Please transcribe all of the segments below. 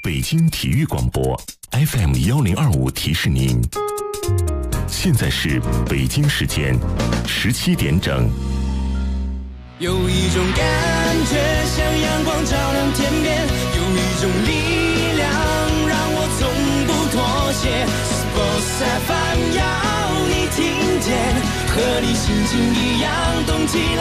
北京体育广播 FM1025提示您，现在是北京时间17点整。 有一种感觉像阳光照亮天边，有一种力量让我从不妥协。Sports FM 要你听见，和你心情一样动起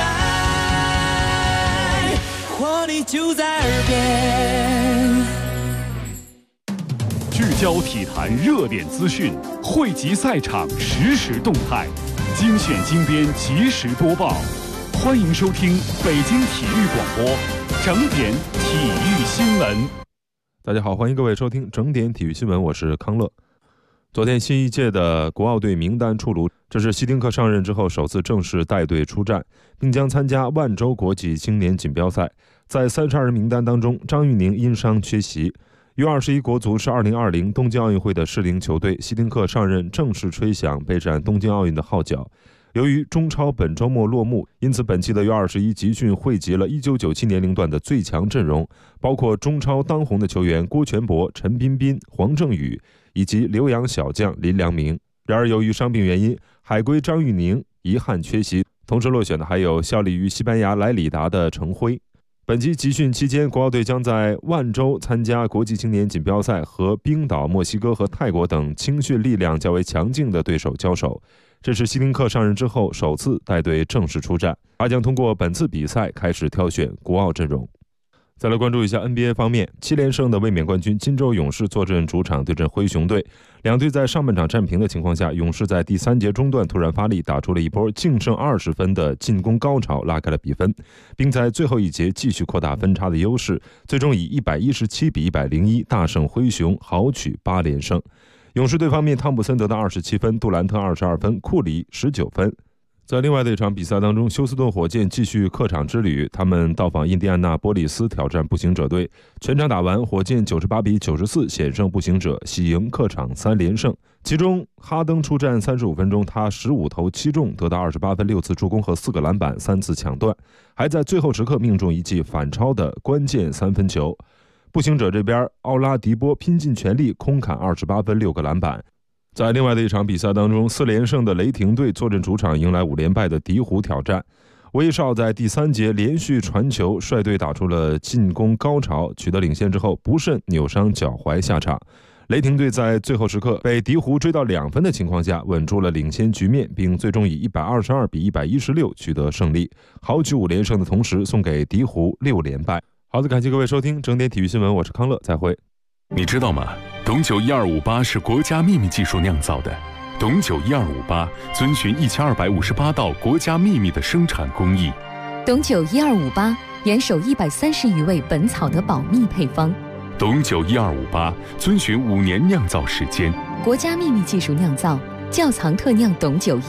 来，活力就在耳边。 聚焦体坛热点资讯，汇集赛场实时动态，精选精编及时播报。欢迎收听北京体育广播整点体育新闻。 大家好，欢迎各位收听整点体育新闻，我是康乐。昨天新一届的国奥队名单出炉，这是希丁克上任之后首次正式带队出战，并将参加万州国际青年锦标赛。在32人名单当中，张玉宁因伤缺席。U21国足是2020东京奥运会的适龄球队，希丁克上任正式吹响备战东京奥运的号角。由于中超本周末落幕，因此本期的U21集训汇集了1997年龄段的最强阵容，包括中超当红的球员郭全博、陈彬彬、黄正宇以及留洋小将林良铭。然而由于伤病原因，海归张玉宁遗憾缺席，同时落选的还有效力于西班牙莱里达的程辉。本期集训期间，国奥队将在万州参加国际青年锦标赛，和冰岛、墨西哥和泰国等青训力量较为强劲的对手交手。这是希丁克上任之后首次带队正式出战，他将通过本次比赛开始挑选国奥阵容。再来关注一下 NBA 方面，7连胜的卫冕冠军金州勇士坐镇主场对阵灰熊队。两队在上半场战平的情况下，勇士在第3节中段突然发力，打出了一波净胜20分的进攻高潮，拉开了比分，并在最后一节继续扩大分差的优势，最终以117比101大胜灰熊，豪取8连胜。勇士队方面，汤普森得到27分，杜兰特22分，库里19分。在另外的一场比赛当中，休斯顿火箭继续客场之旅，他们到访印第安纳波利斯挑战步行者队。全场打完，火箭98比94险胜步行者，喜迎客场3连胜。其中哈登出战35分钟，他15投7中，得到28分、6次助攻和4个篮板、3次抢断，还在最后时刻命中一记反超的关键3分球。步行者这边，奥拉迪波拼尽全力空砍28分、6个篮板。在另外的一场比赛当中，4连胜的雷霆队坐镇主场迎来5连败的鹈鹕挑战。威少在第3节连续传球，率队打出了进攻高潮，取得领先之后不慎扭伤脚踝下场。雷霆队在最后时刻被鹈鹕追到2分的情况下，稳住了领先局面，并最终以122比116取得胜利，豪取5连胜的同时送给鹈鹕6连败。好的，感谢各位收听整点体育新闻，我是康乐，再会。 你知道吗？董酒1258是国家秘密技术酿造的。董酒1258遵循1258道国家秘密的生产工艺。 董酒1258严守130余味本草的保密配方。 董酒1258遵循5年酿造时间， 国家秘密技术酿造，窖藏特酿董酒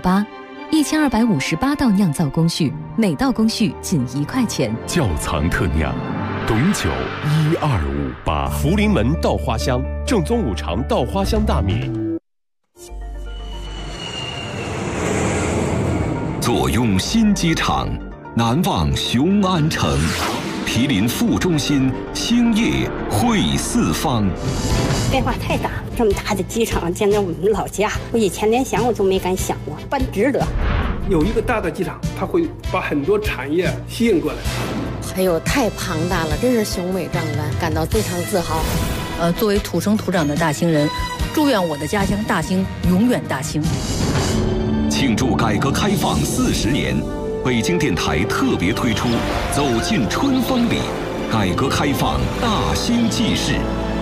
1258，1258道酿造工序，每道工序仅1块钱。 窖藏特酿董酒1258。 福临门稻花香，正宗5常稻花香大米。 坐拥新机场，难忘雄安城。毗邻副中心，兴业汇四方。 变化太大了，这么大的机场建在我们老家，我以前连想我都没敢想过，办值得。 有一个大的机场，它会把很多产业吸引过来。 哎呦，太庞大了，真是雄伟壮观，感到非常自豪。 作为土生土长的大兴人，祝愿我的家乡大兴永远大兴。 庆祝改革开放40年，北京电台特别推出《走进春风里》，改革开放大兴纪事。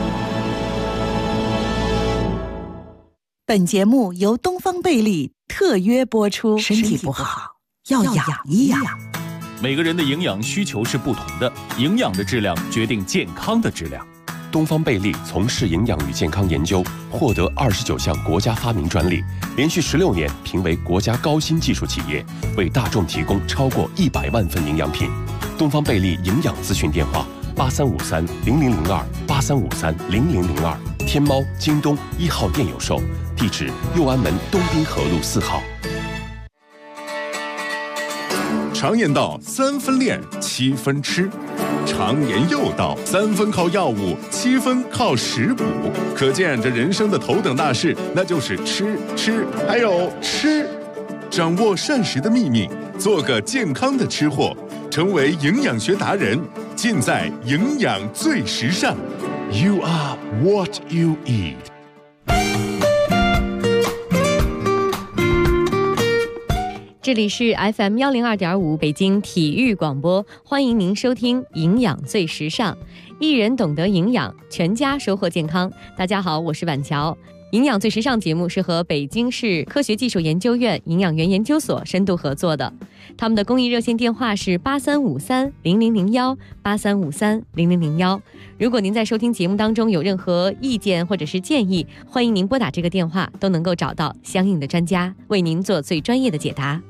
本节目由东方贝利特约播出。身体不好要养一养。 每个人的营养需求是不同的，营养的质量决定健康的质量。东方贝利从事营养与健康研究，获得29项国家发明专利，连续16年评为国家高新技术企业，为大众提供超过100万份营养品。东方贝利营养咨询电话8353-0002，8353-0002，天猫、京东1号店有售，地址右安门东滨河路4号。 常言道3分练7分吃， 常言又道，3分靠药物，7分靠食补。可见这人生的头等大事，那就是吃，还有吃。掌握膳食的秘密，做个健康的吃货，成为营养学达人，尽在营养最时尚。You are what you eat。 这里是 FM 102.5北京体育广播，欢迎您收听营养最时尚，一人懂得营养，全家收获健康。大家好，我是婉乔。营养最时尚节目是和北京市科学技术研究院营养园研究所深度合作的，他们的公益热线电话是83530001，83530001。如果您在收听节目当中有任何意见或者是建议，欢迎您拨打这个电话，都能够找到相应的专家为您做最专业的解答。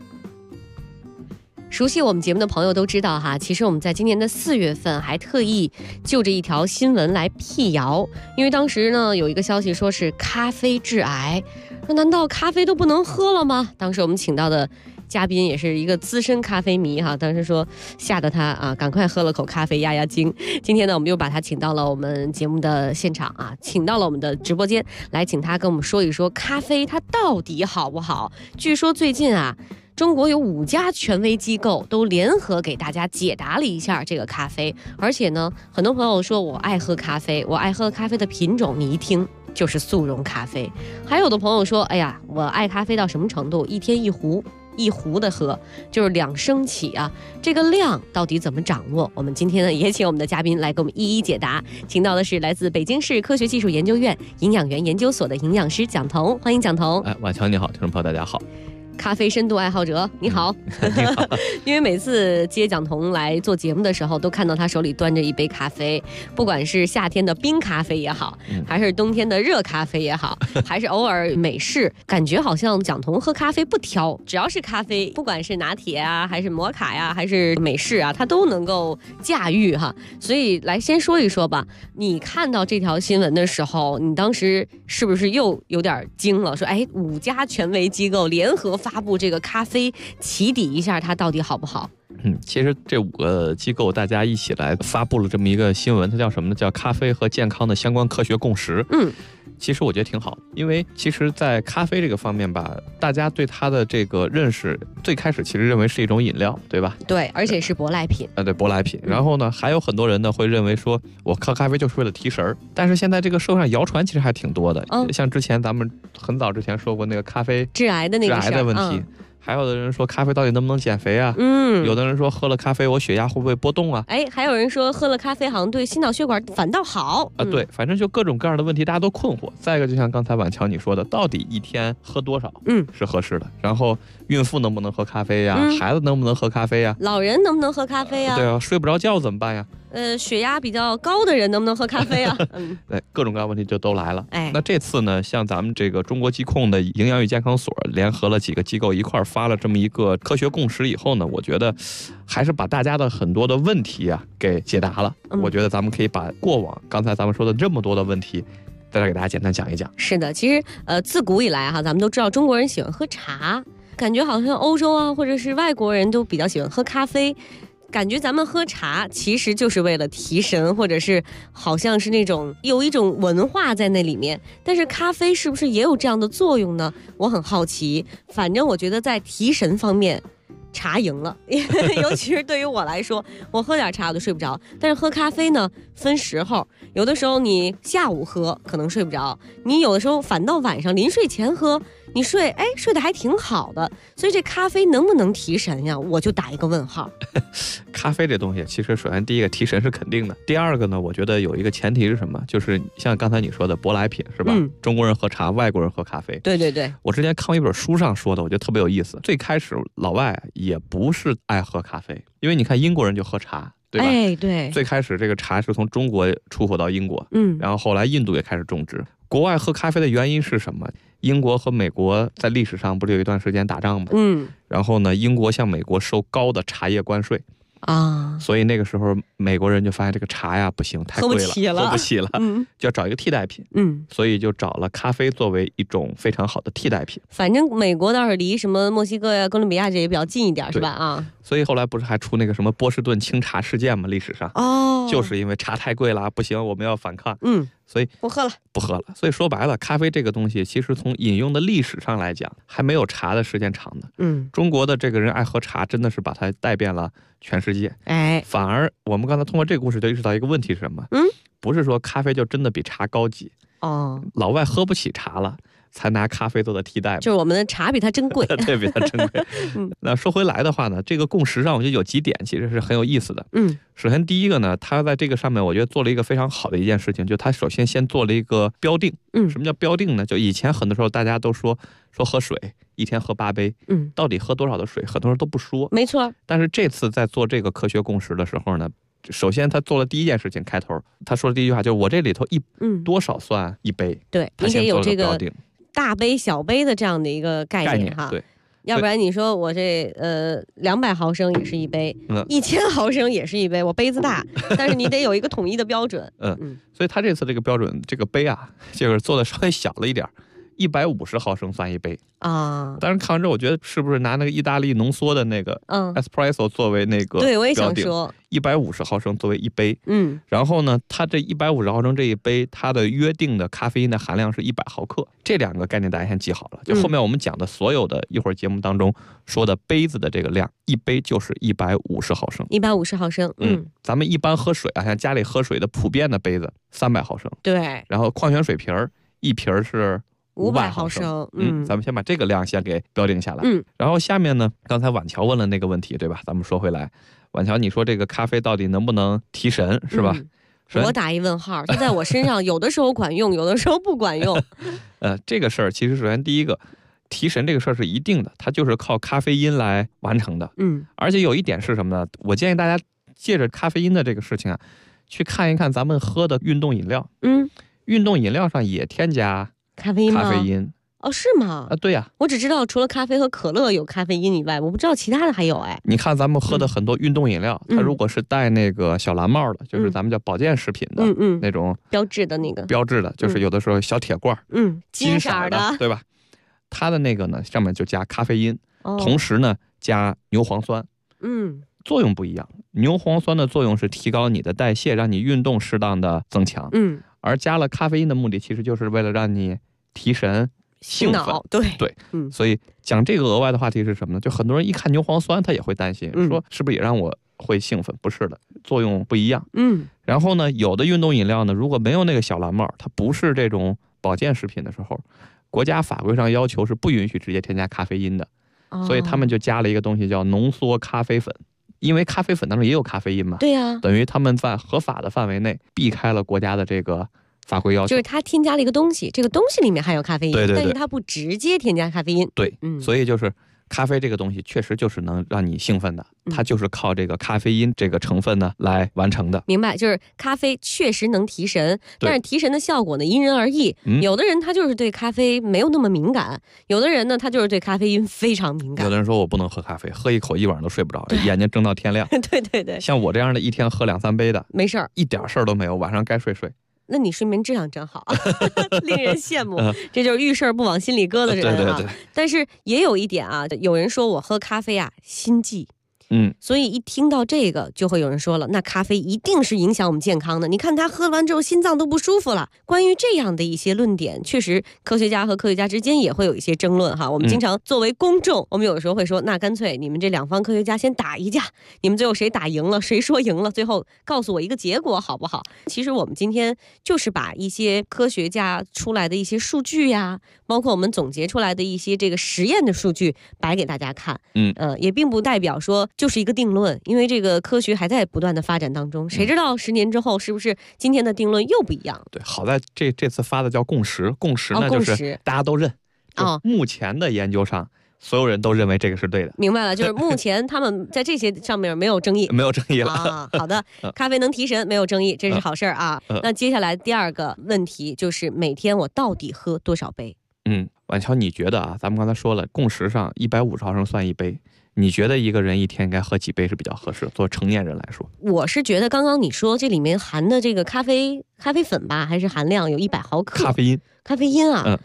熟悉我们节目的朋友都知道哈，其实我们在今年的4月份还特意就着一条新闻来辟谣，因为当时呢有一个消息说是咖啡致癌，说难道咖啡都不能喝了吗？当时我们请到的嘉宾也是一个资深咖啡迷哈，当时说吓得他啊赶快喝了口咖啡压压惊。今天呢我们又把他请到了我们节目的现场啊，请到了我们的直播间来，请他跟我们说一说咖啡它到底好不好。据说最近啊中国有5家权威机构都联合给大家解答了一下这个咖啡，而且呢很多朋友说我爱喝咖啡，我爱喝咖啡的品种你一听就是速溶咖啡。还有的朋友说哎呀我爱咖啡到什么程度，一天一壶的喝，就是2升起啊，这个量到底怎么掌握？我们今天呢也请我们的嘉宾来给我们一一解答，请到的是来自北京市科学技术研究院营养园研究所的营养师蒋彤，欢迎蒋彤。 婉乔你好，听众朋友大家好。 咖啡深度爱好者你好。你好。因为每次接蒋彤来做节目的时候都看到他手里端着一杯咖啡，不管是夏天的冰咖啡也好，还是冬天的热咖啡也好，还是偶尔美式，感觉好像蒋彤喝咖啡不挑，只要是咖啡，不管是拿铁啊还是摩卡呀还是美式啊，他都能够驾驭哈。所以来先说一说吧，你看到这条新闻的时候你当时是不是又有点惊了，说哎5家权威机构联合发布这个咖啡，起底一下它到底好不好？ 其实这5个机构大家一起来发布了这么一个新闻，它叫什么呢？叫咖啡和健康的相关科学共识。其实我觉得挺好，因为其实在咖啡这个方面吧，大家对它的这个认识最开始其实认为是一种饮料，对吧？ 对，而且是舶来品。 对，舶来品。然后呢还有很多人呢会认为说我喝咖啡就是为了提神，但是现在这个社会上谣传其实还挺多的。像之前咱们很早之前说过那个咖啡致癌的那个致癌的问题。还有的人说咖啡到底能不能减肥啊？有的人说喝了咖啡我血压会不会波动啊？ 还有人说喝了咖啡好像对心脑血管反倒好对，反正就各种各样的问题大家都困惑。再一个就像刚才婉乔你说的，到底一天喝多少是合适的？然后孕妇能不能喝咖啡呀？孩子能不能喝咖啡呀？ 老人能不能喝咖啡呀？ 对啊，睡不着觉怎么办呀？ 血压比较高的人能不能喝咖啡啊？ 对，各种各样问题就都来了。那这次呢，像咱们这个中国疾控的营养与健康所联合了几个机构一块发了这么一个科学共识以后呢，我觉得还是把大家的很多的问题啊给解答了。我觉得咱们可以把过往刚才咱们说的这么多的问题再来给大家简单讲一讲。 是的，其实自古以来哈，咱们都知道中国人喜欢喝茶，感觉好像欧洲啊或者是外国人都比较喜欢喝咖啡。感觉咱们喝茶其实就是为了提神，或者是好像是那种有一种文化在那里面，但是咖啡是不是也有这样的作用呢？我很好奇。反正我觉得在提神方面茶赢了，尤其是对于我来说，我喝点茶我就睡不着，但是喝咖啡呢分时候，有的时候你下午喝可能睡不着，你有的时候反倒晚上临睡前喝，你睡得还挺好的。所以这咖啡能不能提神呀？我就打一个问号。 咖啡这东西其实首先第一个提神是肯定的，第二个呢我觉得有一个前提是什么，就是像刚才你说的舶来品是吧？中国人喝茶，外国人喝咖啡。 对对对， 我之前看过一本书上说的，我觉得特别有意思。最开始老外也不是爱喝咖啡，因为你看英国人就喝茶，对吧？ 对， 最开始这个茶是从中国出口到英国，然后后来印度也开始种植。国外喝咖啡的原因是什么？英国和美国在历史上不是有一段时间打仗吗？然后呢，英国向美国收高的茶叶关税啊，所以那个时候美国人就发现这个茶呀不行，太贵了，喝不起了，就要找一个替代品，所以就找了咖啡作为一种非常好的替代品。 反正美国倒是离什么墨西哥呀、哥伦比亚这也比较近一点，是吧？ 所以后来不是还出那个什么波士顿清茶事件吗？历史上就是因为茶太贵了，不行，我们要反抗。所以不喝了。所以说白了，咖啡这个东西，其实从饮用的历史上来讲，还没有茶的时间长的。中国的这个人爱喝茶，真的是把它带遍了全世界。反而我们刚才通过这个故事就意识到一个问题是什么？不是说咖啡就真的比茶高级。老外喝不起茶了，才拿咖啡做的替代嘛， 就是我们的茶比它珍贵。 对，比它珍贵。那说回来的话呢，这个共识上我觉得有几点其实是很有意思的。首先第一个呢，他在这个上面我觉得做了一个非常好的一件事情，就他首先先做了一个标定。什么叫标定呢？就以前很多时候大家都说喝水一天喝8杯，到底喝多少的水，很多人都不说。 没错。 但是这次在做这个科学共识的时候呢，首先他做了第一件事情，开头他说的第一句话就是我这里头多少算一杯。 对，你得有这个大杯小杯的这样的一个概念哈。 对， 要不然你说我这200毫升也是一杯，1000毫升也是一杯，我杯子大，但是你得有一个统一的标准。 所以他这次这个标准，这个杯啊，就是做的稍微小了一点，150毫升算一杯啊。当然看完之后，我觉得是不是拿那个意大利浓缩的那个espresso 作为那个标定？ 对，我也想说 150毫升作为一杯。然后呢，它这150毫升这一杯，它的约定的咖啡因的含量是100毫克。这两个概念大家先记好了。就后面我们讲的所有的一会儿节目当中说的杯子的这个量，一杯就是150毫升。 150毫升。 咱们一般喝水啊，像家里喝水的普遍的杯子300毫升。 对。 然后矿泉水瓶一瓶是500毫升。咱们先把这个量先给标定下来。然后下面呢，刚才婉乔问了那个问题，对吧？咱们说回来，婉乔，你说这个咖啡到底能不能提神，是吧？ 我打一问号，它在我身上有的时候管用，有的时候不管用。 这个事儿其实首先第一个，提神这个事儿是一定的，它就是靠咖啡因来完成的。而且有一点是什么呢？我建议大家借着咖啡因的这个事情啊，去看一看咱们喝的运动饮料。运动饮料上也添加咖啡因吗？ 咖啡因哦，是吗？ 对呀， 我只知道除了咖啡和可乐有咖啡因以外，我不知道其他的还有。 你看咱们喝的很多运动饮料，它如果是带那个小蓝帽的，就是咱们叫保健食品的那种标志的那个标志的，就是有的时候小铁罐， 金色的，对吧？它的那个呢，上面就加咖啡因，同时呢加牛磺酸，作用不一样。牛磺酸的作用是提高你的代谢，让你运动适当的增强，而加了咖啡因的目的其实就是为了让你提神兴奋。对，所以讲这个额外的话题是什么呢？就很多人一看牛磺酸，他也会担心，说是不是也让我会兴奋？不是的，作用不一样。然后呢，有的运动饮料呢，如果没有那个小蓝帽，它不是这种保健食品的时候，国家法规上要求是不允许直接添加咖啡因的，所以他们就加了一个东西叫浓缩咖啡粉。因为咖啡粉当中也有咖啡因嘛， 对呀， 等于他们在合法的范围内避开了国家的这个法规要求， 就是它添加了一个东西，这个东西里面含有咖啡因， 对， 但是它不直接添加咖啡因。 对，所以就是咖啡这个东西确实就是能让你兴奋的，它就是靠这个咖啡因这个成分呢来完成的。 明白，就是咖啡确实能提神，但是提神的效果呢因人而异。有的人他就是对咖啡没有那么敏感，有的人呢他就是对咖啡因非常敏感。 有的人说我不能喝咖啡，喝一口一晚上都睡不着，眼睛睁到天亮。 对， 像我这样的一天喝2、3杯的，没事儿， 一点事儿都没有，晚上该睡。那你睡眠质量真好，令人羡慕。这就是遇事儿不往心里搁的人啊。对。但是也有一点啊，有人说我喝咖啡啊心悸。所以一听到这个就会有人说了，那咖啡一定是影响我们健康的，你看他喝完之后心脏都不舒服了。关于这样的一些论点，确实科学家和科学家之间也会有一些争论哈。我们经常作为公众，我们有的时候会说，那干脆你们这两方科学家先打一架，你们最后谁打赢了，谁说赢了，最后告诉我一个结果好不好？其实我们今天就是把一些科学家出来的一些数据呀，包括我们总结出来的一些这个实验的数据摆给大家看。也并不代表说就是一个定论，因为这个科学还在不断的发展当中，谁知道10年之后是不是今天的定论又不一样？ 对，好在这次发的叫共识，共识呢就是大家都认。目前的研究上，所有人都认为这个是对的。 明白了，就是目前他们在这些上面没有争议， 没有争议了啊。好的，咖啡能提神，没有争议，这是好事啊。那接下来第二个问题就是每天我到底喝多少杯？ 婉乔，你觉得啊？咱们刚才说了，共识上150毫升算一杯。你觉得一个人一天应该喝几杯是比较合适？做成年人来说， 我是觉得刚刚你说这里面含的这个咖啡粉吧，还是含量有100毫克咖啡因啊。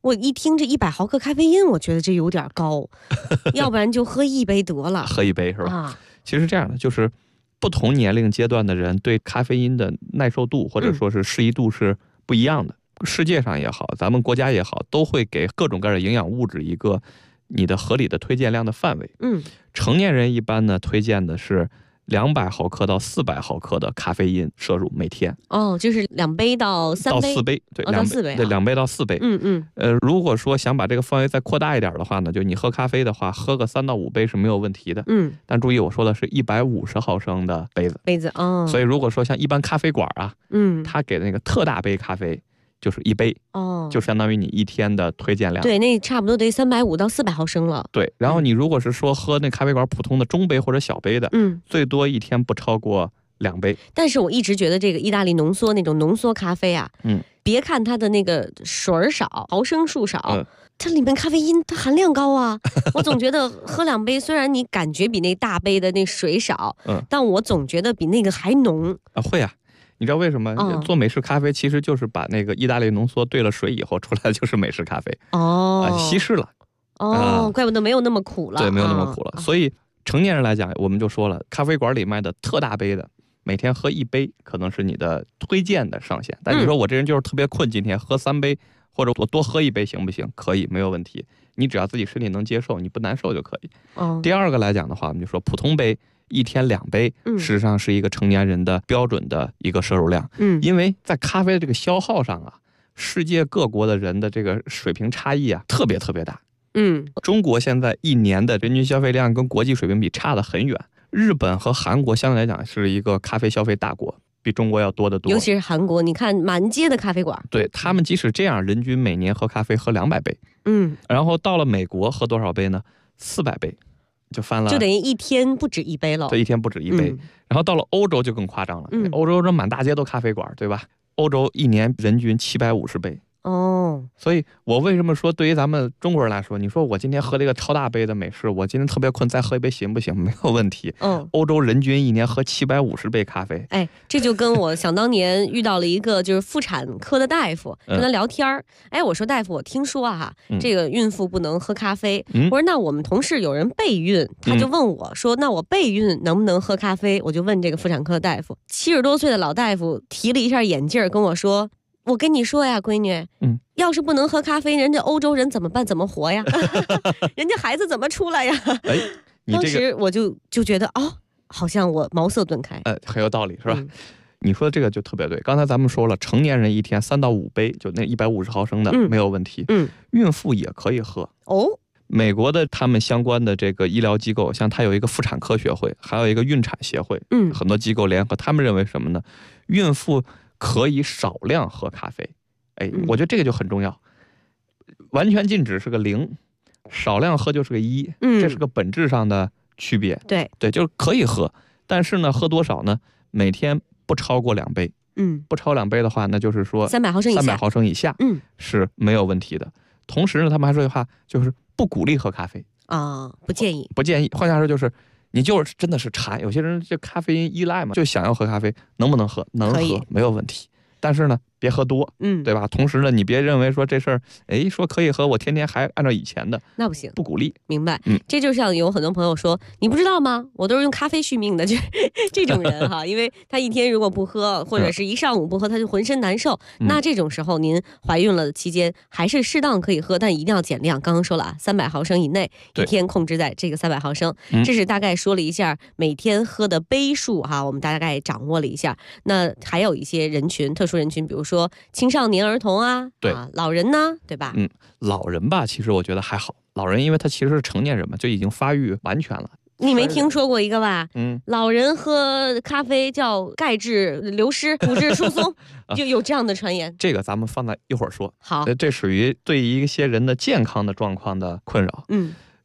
我一听这100毫克咖啡因，我觉得这有点高，要不然就喝1杯得了。 喝1杯是吧？其实这样的，就是不同年龄阶段的人对咖啡因的耐受度或者说是适宜度是不一样的。世界上也好，咱们国家也好，都会给各种各样的营养物质一个你的合理的推荐量的范围。成年人一般呢推荐的是200毫克到400毫克的咖啡因摄入每天。 就是2杯到3杯。 到4杯，对 ，2到4杯， 对，2杯到4杯。如果说想把这个范围再扩大一点的话呢，就你喝咖啡的话，喝个3到5杯是没有问题的。但注意我说的是150毫升的杯子。所以如果说像一般咖啡馆啊，他给的那个特大杯咖啡就是1杯，就相当于你一天的推荐量。 对，那差不多得350到400毫升了。 对，然后你如果是说喝那咖啡馆普通的中杯或者小杯的，最多一天不超过2杯。 但是我一直觉得这个意大利浓缩那种浓缩咖啡啊，别看它的那个水少，毫升数少，它里面咖啡因它含量高啊。我总觉得喝2杯，虽然你感觉比那大杯的那水少，但我总觉得比那个还浓啊。会啊。你知道为什么做美式咖啡其实就是把那个意大利浓缩兑了水以后出来就是美式咖啡稀释了怪不得没有那么苦了。 对，没有那么苦了。所以成年人来讲，我们就说了，咖啡馆里卖的特大杯的，每天喝1杯可能是你的推荐的上限。但你说我这人就是特别困，今天喝3杯或者我多喝1杯行不行？可以，没有问题。你只要自己身体能接受，你不难受就可以。第二个来讲的话，我们就说普通杯一天2杯，事实上是一个成年人的标准的一个摄入量。因为在咖啡的这个消耗上啊，世界各国的人的这个水平差异啊，特别特别大。中国现在一年的人均消费量跟国际水平比差得很远。日本和韩国相对来讲是一个咖啡消费大国，比中国要多得多。 尤其是韩国，你看满街的咖啡馆。 对，他们即使这样，人均每年喝咖啡喝200杯。然后到了美国喝多少杯呢？400杯。就翻了， 就等于一天不止1杯了。 对，一天不止1杯。然后到了欧洲就更夸张了，欧洲这满大街都咖啡馆，对吧？欧洲一年人均750杯。所以我为什么说对于咱们中国人来说，你说我今天喝这个超大杯的美式，我今天特别困，再喝1杯行不行？没有问题。欧洲人均一年喝750杯咖啡。 这就跟我想当年遇到了一个就是妇产科的大夫，跟他聊天我说大夫，我听说这个孕妇不能喝咖啡。我说那我们同事有人备孕，他就问我说，那我备孕能不能喝咖啡？我就问这个妇产科大夫，70多岁的老大夫提了一下眼镜跟我说，我跟你说呀，闺女，要是不能喝咖啡，人家欧洲人怎么办？怎么活呀？人家孩子怎么出来呀？当时我就觉得好像我茅塞顿开。 很有道理，是吧？你说的这个就特别对。刚才咱们说了，成年人一天3到5杯，就那150毫升的没有问题。孕妇也可以喝。美国的他们相关的这个医疗机构，像它有一个妇产科学会，还有一个孕产协会，很多机构联合，他们认为什么呢？孕妇可以少量喝咖啡。我觉得这个就很重要。完全禁止是个0，少量喝就是个1，这是个本质上的区别。 对， 就是可以喝，但是呢，喝多少呢？每天不超过2杯。不超2杯的话，那就是说 300毫升以下 ，300毫升以下，是没有问题的。同时呢，他们还说一句话，就是不鼓励喝咖啡不建议。 换句话说，就是你就是真的是馋，有些人就咖啡因依赖嘛，就想要喝咖啡，能不能喝？能喝，没有问题。但是呢，别喝多，对吧？同时呢，你别认为说这事儿，说可以喝，我天天还按照以前的， 那不行， 不鼓励。 明白？这就像有很多朋友说，你不知道吗？我都是用咖啡续命的，就这种人因为他一天如果不喝，或者是一上午不喝，他就浑身难受。那这种时候，您怀孕了期间还是适当可以喝，但一定要减量。刚刚说了300毫升以内，一天控制在这个300毫升。这是大概说了一下每天喝的杯数我们大概掌握了一下。那还有一些人群，特殊人群，比如说青少年儿童对老人呢，对吧？ 老人吧，其实我觉得还好。老人因为他其实是成年人嘛，就已经发育完全了。 你没听说过一个吧？老人喝咖啡叫钙质流失、骨质疏松，就有这样的传言。 这个咱们放在一会儿说。 好， 这属于对一些人的健康的状况的困扰。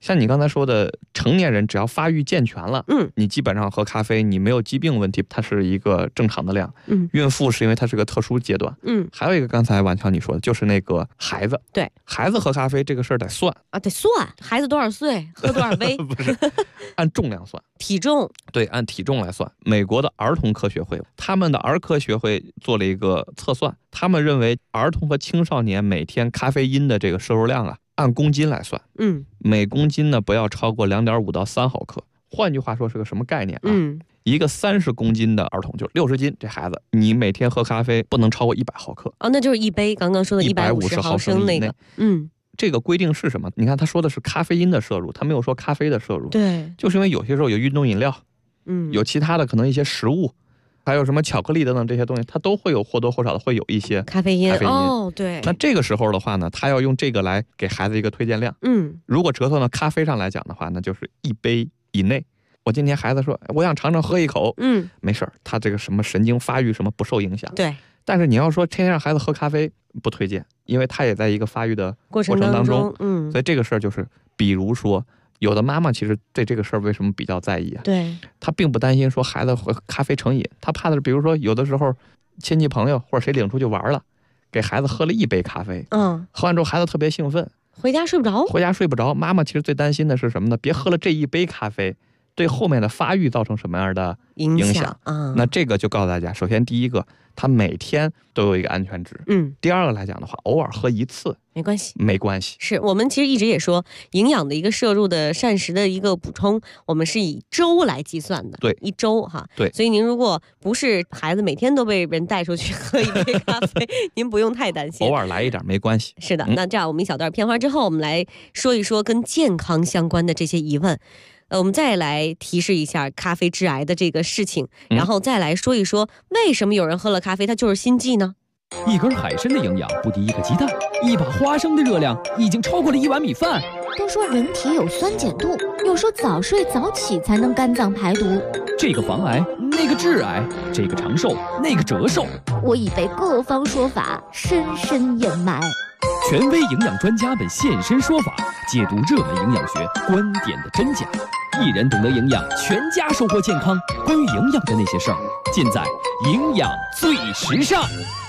像你刚才说的，成年人只要发育健全了，你基本上喝咖啡，你没有疾病问题，它是一个正常的量。孕妇是因为它是个特殊阶段。还有一个刚才婉乔你说的，就是那个孩子， 对， 孩子喝咖啡这个事儿得算啊，得算孩子多少岁，喝多少杯， 不是按重量算， 体重， 对，按体重来算。美国的儿童科学会，他们的儿科学会做了一个测算，他们认为儿童和青少年每天咖啡因的这个摄入量啊，按公斤来算，每公斤呢不要超过2.5到3毫克。换句话说是个什么概念啊？一个30公斤的儿童，就60斤，这孩子你每天喝咖啡不能超过100毫克哦，那就是一杯，刚刚说的150毫升那个， 这个规定是什么？你看他说的是咖啡因的摄入，他没有说咖啡的摄入， 对， 就是因为有些时候有运动饮料，有其他的可能一些食物。还有什么巧克力等等这些东西，它都会有或多或少的会有一些咖啡因哦，对。 那这个时候的话呢，他要用这个来给孩子一个推荐量。如果折算到咖啡上来讲的话，那就是1杯以内。我今天孩子说我想尝尝喝一口，没事儿，他这个什么神经发育什么不受影响。 对。 但是你要说天天让孩子喝咖啡，不推荐，因为他也在一个发育的过程当中。所以这个事儿就是，比如说。有的妈妈其实对这个事儿为什么比较在意啊？ 对， 她并不担心说孩子喝咖啡成瘾，她怕的是比如说有的时候亲戚朋友或者谁领出去玩了，给孩子喝了1杯咖啡，喝完之后孩子特别兴奋， 回家睡不着。妈妈其实最担心的是什么呢？别喝了这1杯咖啡，对后面的发育造成什么样的影响？那这个就告诉大家，首先第一个，他每天都有一个安全值。第二个来讲的话，偶尔喝1次没关系。是我们其实一直也说，营养的一个摄入的膳食的一个补充，我们是以周来计算的。 对， 一周哈。 对， 所以您如果不是孩子每天都被人带出去喝1杯咖啡，您不用太担心， 偶尔来一点没关系。 是的，那这样我们一小段片花之后，我们来说一说跟健康相关的这些疑问。我们再来提示一下咖啡致癌的这个事情，然后再来说一说为什么有人喝了咖啡它就是心悸呢？ 一根海参的营养不敌1个鸡蛋，一把花生的热量已经超过了1碗米饭。 都说人体有酸碱度，又说早睡早起才能肝脏排毒。 这个防癌，那个致癌，这个长寿，那个折寿。 我已被各方说法深深掩埋。 权威营养专家们现身说法，解读热门营养学观点的真假。一人懂得营养，全家收获健康。关于营养的那些事儿，尽在营养最时尚。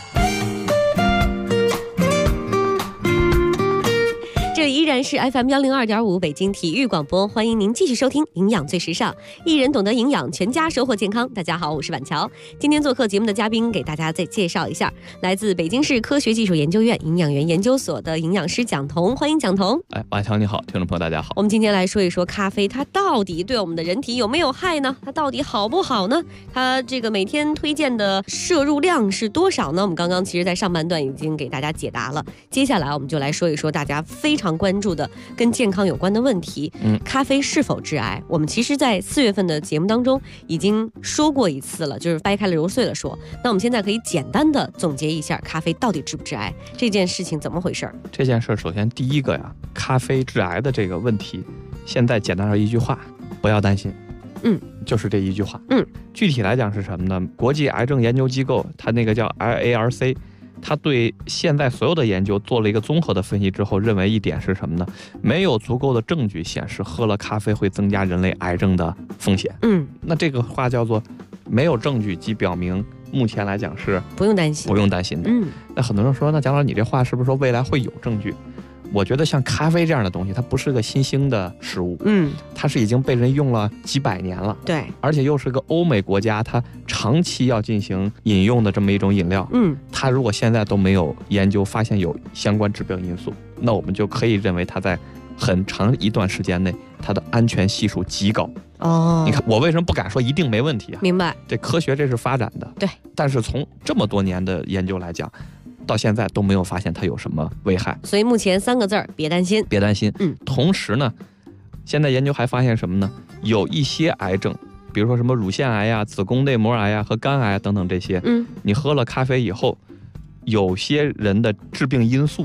这里依然是 FM 102.5北京体育广播，欢迎您继续收听营养最时尚，一人懂得营养，全家收获健康。大家好，我是婉乔。今天做客节目的嘉宾，给大家再介绍一下，来自北京市科学技术研究院营养员研究所的营养师蒋彤，欢迎蒋彤。 婉乔你好，听众朋友大家好。 我们今天来说一说咖啡，它到底对我们的人体有没有害呢？它到底好不好呢？它这个每天推荐的摄入量是多少呢？我们刚刚其实在上半段已经给大家解答了，接下来我们就来说一说大家非常关注的跟健康有关的问题。咖啡是否致癌？我们其实在4月份的节目当中已经说过一次了，就是掰开了揉碎了说。那我们现在可以简单的总结一下，咖啡到底致不致癌这件事情怎么回事？ 这件事首先第一个呀，咖啡致癌的这个问题，现在简单说一句话，不要担心。就是这一句话。具体来讲是什么呢？国际癌症研究机构，它那个叫 IARC，他对现在所有的研究做了一个综合的分析之后，认为一点是什么呢？没有足够的证据显示喝了咖啡会增加人类癌症的风险。那这个话叫做没有证据，即表明目前来讲是不用担心的。那很多人说，那蒋老师你这话是不是说未来会有证据？我觉得像咖啡这样的东西，它不是个新兴的食物，它是已经被人用了几百年了， 对， 而且又是个欧美国家，它长期要进行饮用的这么一种饮料，它如果现在都没有研究发现有相关致病因素，那我们就可以认为它在很长一段时间内，它的安全系数极高。你看我为什么不敢说一定没问题啊？ 明白， 这科学这是发展的， 对， 但是从这么多年的研究来讲，到现在都没有发现它有什么危害， 所以目前3个字儿，别担心， 别担心。同时呢，现在研究还发现什么呢？有一些癌症，比如说什么乳腺癌呀、子宫内膜癌呀和肝癌等等这些，你喝了咖啡以后，有些人的致病因素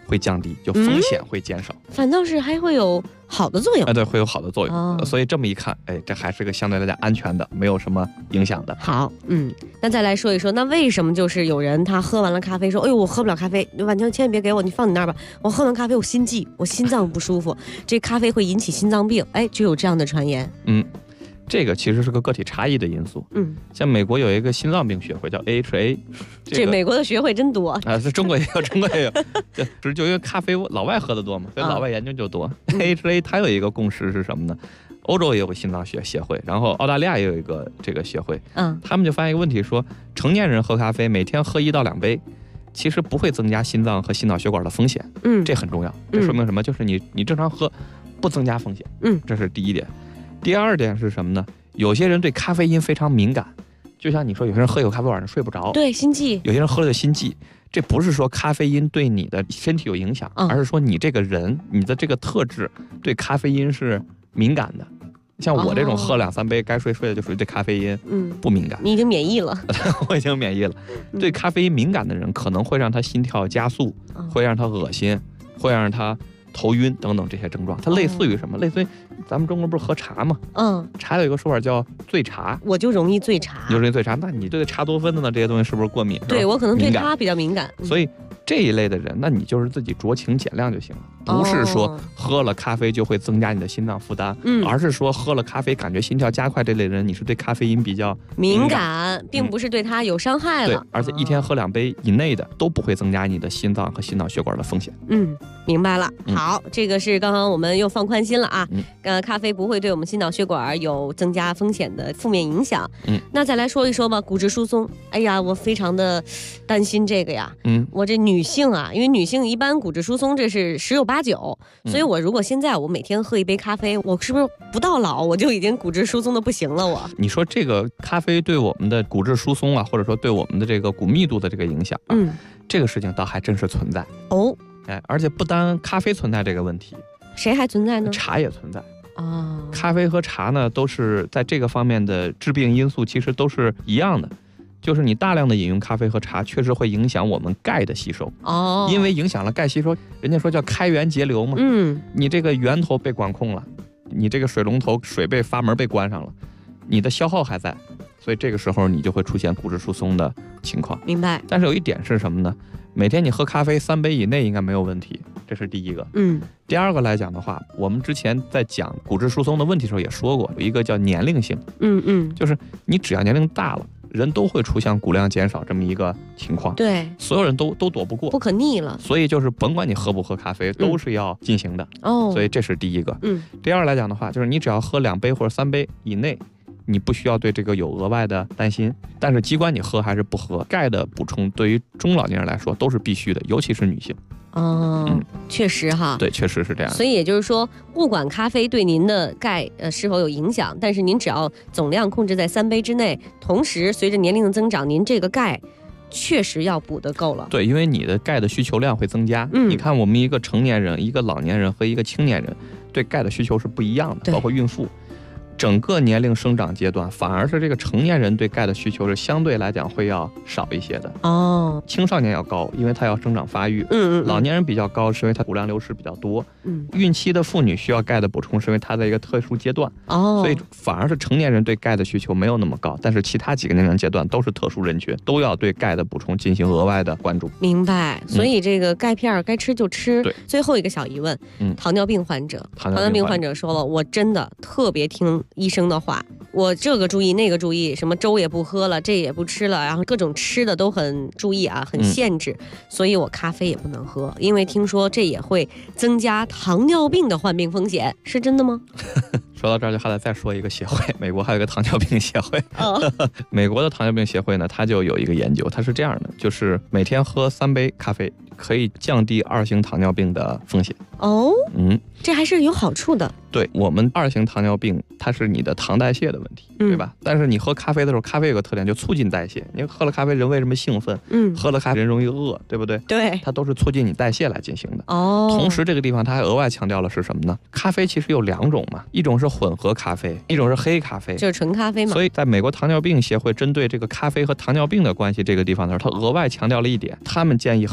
会降低，就风险会减少， 反倒是还会有好的作用。 对，会有好的作用。所以这么一看，这还是个相对来讲安全的，没有什么影响的。 好，那再来说一说，那为什么就是有人他喝完了咖啡说，哎呦，我喝不了咖啡，婉晴千万别给我，你放你那儿吧，我喝完咖啡我心悸，我心脏不舒服，这咖啡会引起心脏病，就有这样的传言。 这个其实是个个体差异的因素。像美国有一个心脏病学会叫 AHA， 这美国的学会真多啊，中国也有，中国也有。就因为咖啡老外喝的多嘛，所以老外研究就多。AHA 它有一个共识是什么呢？欧洲也有个心脏学协会，然后澳大利亚也有一个这个协会。他们就发现一个问题，说成年人喝咖啡每天喝1到2杯，其实不会增加心脏和心脑血管的风险。这很重要。这说明什么？就是你正常喝，不增加风险。这是第一点。第二点是什么呢？有些人对咖啡因非常敏感，就像你说，有些人喝一口咖啡晚上睡不着， 对，心悸； 有些人喝了就心悸。这不是说咖啡因对你的身体有影响，而是说你这个人，你的这个特质对咖啡因是敏感的。像我这种喝2、3杯该睡的，就属于对咖啡因不敏感。 你已经免疫了。 我已经免疫了。对咖啡因敏感的人，可能会让他心跳加速，会让他恶心，会让他头晕等等这些症状。它类似于什么？类似于咱们中国不是喝茶吗？茶有一个说法叫醉茶。 我就容易醉茶。 你就容易醉茶，那你对茶多酚的呢这些东西是不是过敏？ 对，我可能对它比较敏感。 所以这一类的人，那你就是自己酌情减量就行了，不是说喝了咖啡就会增加你的心脏负担，而是说喝了咖啡感觉心跳加快这类人，你是对咖啡因比较敏感， 并不是对它有伤害了。 对，而且一天喝2杯以内的都不会增加你的心脏和心脑血管的风险。 明白了。好，这个是刚刚我们又放宽心了啊。咖啡不会对我们心脑血管有增加风险的负面影响。那再来说一说吧，骨质疏松。哎呀，我非常的担心这个呀。我这女性啊，因为女性一般骨质疏松这是10有89，所以我如果现在我每天喝1杯咖啡，我是不是不到老我就已经骨质疏松的不行了？ 你说这个咖啡对我们的骨质疏松啊，或者说对我们的这个骨密度的这个影响，这个事情倒还真是存在哦。 而且不单咖啡存在这个问题， 谁还存在呢？ 茶也存在。咖啡和茶呢，都是在这个方面的致病因素其实都是一样的，就是你大量的饮用咖啡和茶，确实会影响我们钙的吸收。因为影响了钙吸收，人家说叫开源节流嘛。你这个源头被管控了，你这个水龙头水被阀门被关上了，你的消耗还在，所以这个时候你就会出现骨质疏松的情况。 明白。 但是有一点是什么呢？每天你喝咖啡3杯以内应该没有问题，这是第一个。第二个来讲的话，我们之前在讲骨质疏松的问题的时候也说过，有一个叫年龄性。就是你只要年龄大了，人都会出现骨量减少这么一个情况。 对， 所有人都躲不过， 不可逆了。 所以就是甭管你喝不喝咖啡，都是要进行的。所以这是第一个。第二来讲的话，就是你只要喝2杯或者3杯以内，你不需要对这个有额外的担心。但是尽管你喝还是不喝，钙的补充对于中老年人来说都是必须的，尤其是女性。 确实哈。 对，确实是这样。 所以也就是说，不管咖啡对您的钙是否有影响，但是您只要总量控制在3杯之内，同时随着年龄的增长，您这个钙确实要补得够了。 对，因为你的钙的需求量会增加。你看我们一个成年人、一个老年人和一个青年人对钙的需求是不一样的，包括孕妇。整个年龄生长阶段，反而是这个成年人对钙的需求是相对来讲会要少一些的。青少年要高，因为他要生长发育。老年人比较高，是因为他骨量流失比较多。孕期的妇女需要钙的补充，是因为她在一个特殊阶段。所以反而是成年人对钙的需求没有那么高，但是其他几个年龄阶段都是特殊人群，都要对钙的补充进行额外的关注。 明白。所以这个钙片该吃就吃。 对。 最后一个小疑问，糖尿病患者，糖尿病患者说了，我真的特别听医生的话，我这个注意那个注意，什么粥也不喝了，这也不吃了，然后各种吃的都很注意啊，很限制，所以我咖啡也不能喝，因为听说这也会增加糖尿病的患病风险，是真的吗？ 说到这儿就还得再说一个协会，美国还有一个糖尿病协会。美国的糖尿病协会呢，它就有一个研究，它是这样的，就是每天喝3杯咖啡可以降低2型糖尿病的风险。 这还是有好处的。 对，我们2型糖尿病它是你的糖代谢的问题，对吧？但是你喝咖啡的时候，咖啡有个特点，就促进代谢。你喝了咖啡，人为什么兴奋？喝了咖啡人容易饿，对不对？ 对， 它都是促进你代谢来进行的。同时这个地方它还额外强调了是什么呢？咖啡其实有2种嘛，一种是混合咖啡，一种是黑咖啡， 就是纯咖啡嘛。 所以在美国糖尿病协会针对这个咖啡和糖尿病的关系这个地方的时候，它额外强调了一点，他们建议喝的是纯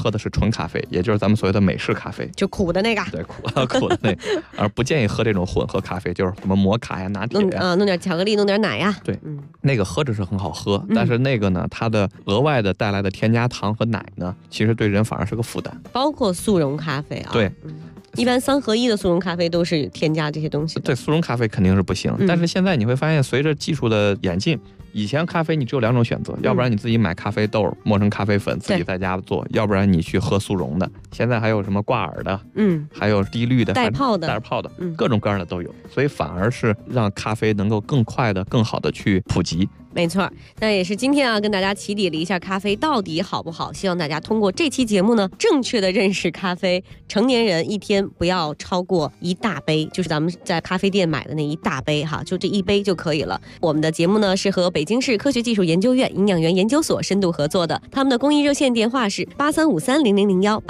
咖啡，也就是咱们所谓的美式咖啡， 就苦的那个。 对，苦的那个，而不建议喝这种混合咖啡，就是什么摩卡呀、拿铁呀， 弄点巧克力，弄点奶呀。 对，那个喝着是很好喝，但是那个呢，它的额外的带来的添加糖和奶呢，其实对人反而是个负担。 包括速溶咖啡啊。 对。 一般3合1的速溶咖啡都是添加这些东西。 对，速溶咖啡肯定是不行。但是现在你会发现，随着技术的演进，以前咖啡你只有2种选择，要不然你自己买咖啡豆磨成咖啡粉自己在家做，要不然你去喝速溶的。现在还有什么挂耳的，还有滴滤的、 带泡的、 各种各样的都有，所以反而是让咖啡能够更快的、更好的去普及。 没错，那也是今天啊，跟大家起底了一下咖啡到底好不好。希望大家通过这期节目呢，正确的认识咖啡。成年人一天不要超过1大杯，就是咱们在咖啡店买的那1大杯哈，就这1杯就可以了。我们的节目呢是和北京市科学技术研究院营养员研究所深度合作的，他们的公益热线电话是83530001